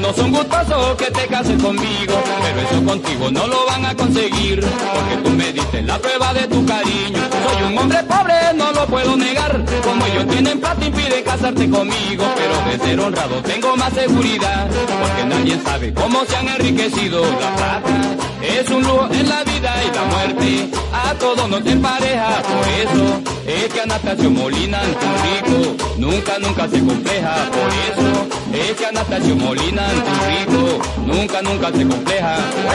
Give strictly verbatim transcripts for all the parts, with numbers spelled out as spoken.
Todos son gustosos que te cases conmigo, pero eso contigo no lo van a conseguir, porque tú me diste la prueba de tu cariño. Soy un hombre pobre, no lo puedo negar, como ellos tienen plata impide casarte conmigo, pero de ser honrado tengo más seguridad, porque nadie sabe cómo se han enriquecido. La plata es un lujo en la vida y la muerte a todos nos empareja, por eso es que Anastasio Molina, tu rico, nunca, nunca se compleja, por eso es que Anastasio Molina, tu rico, nunca, nunca se compleja.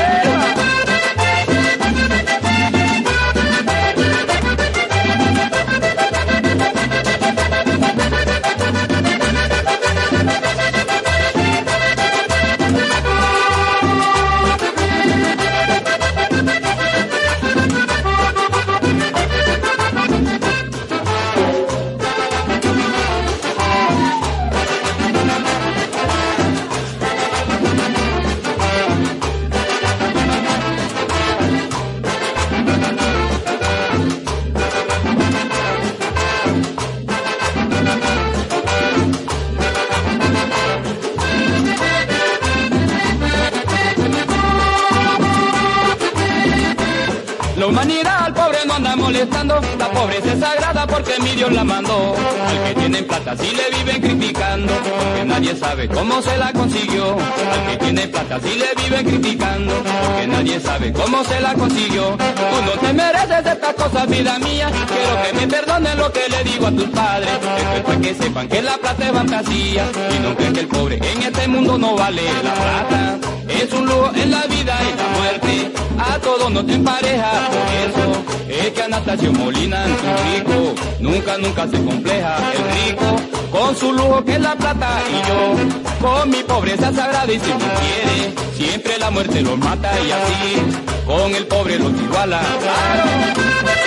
La humanidad al pobre no anda molestando, la pobreza es sagrada porque mi Dios la mandó. Al que tienen plata sí le viven criticando, porque nadie sabe cómo se la consiguió. Al que tiene plata sí le viven criticando, porque nadie sabe cómo se la consiguió. Tú no te mereces estas cosas, vida mía, quiero que me perdonen lo que le digo a tus padres. Esto es para que sepan que la plata es fantasía, y no crean que el pobre en este mundo no vale. La plata es un lujo en la vida y la muerte a todos nos empareja, por eso es que Anastasio Molina, tu rico, nunca, nunca se compleja. El rico con su lujo que es la plata y yo con mi pobreza sagrada, y si no quiere siempre la muerte los mata, y así con el pobre los iguala. ¡Claro!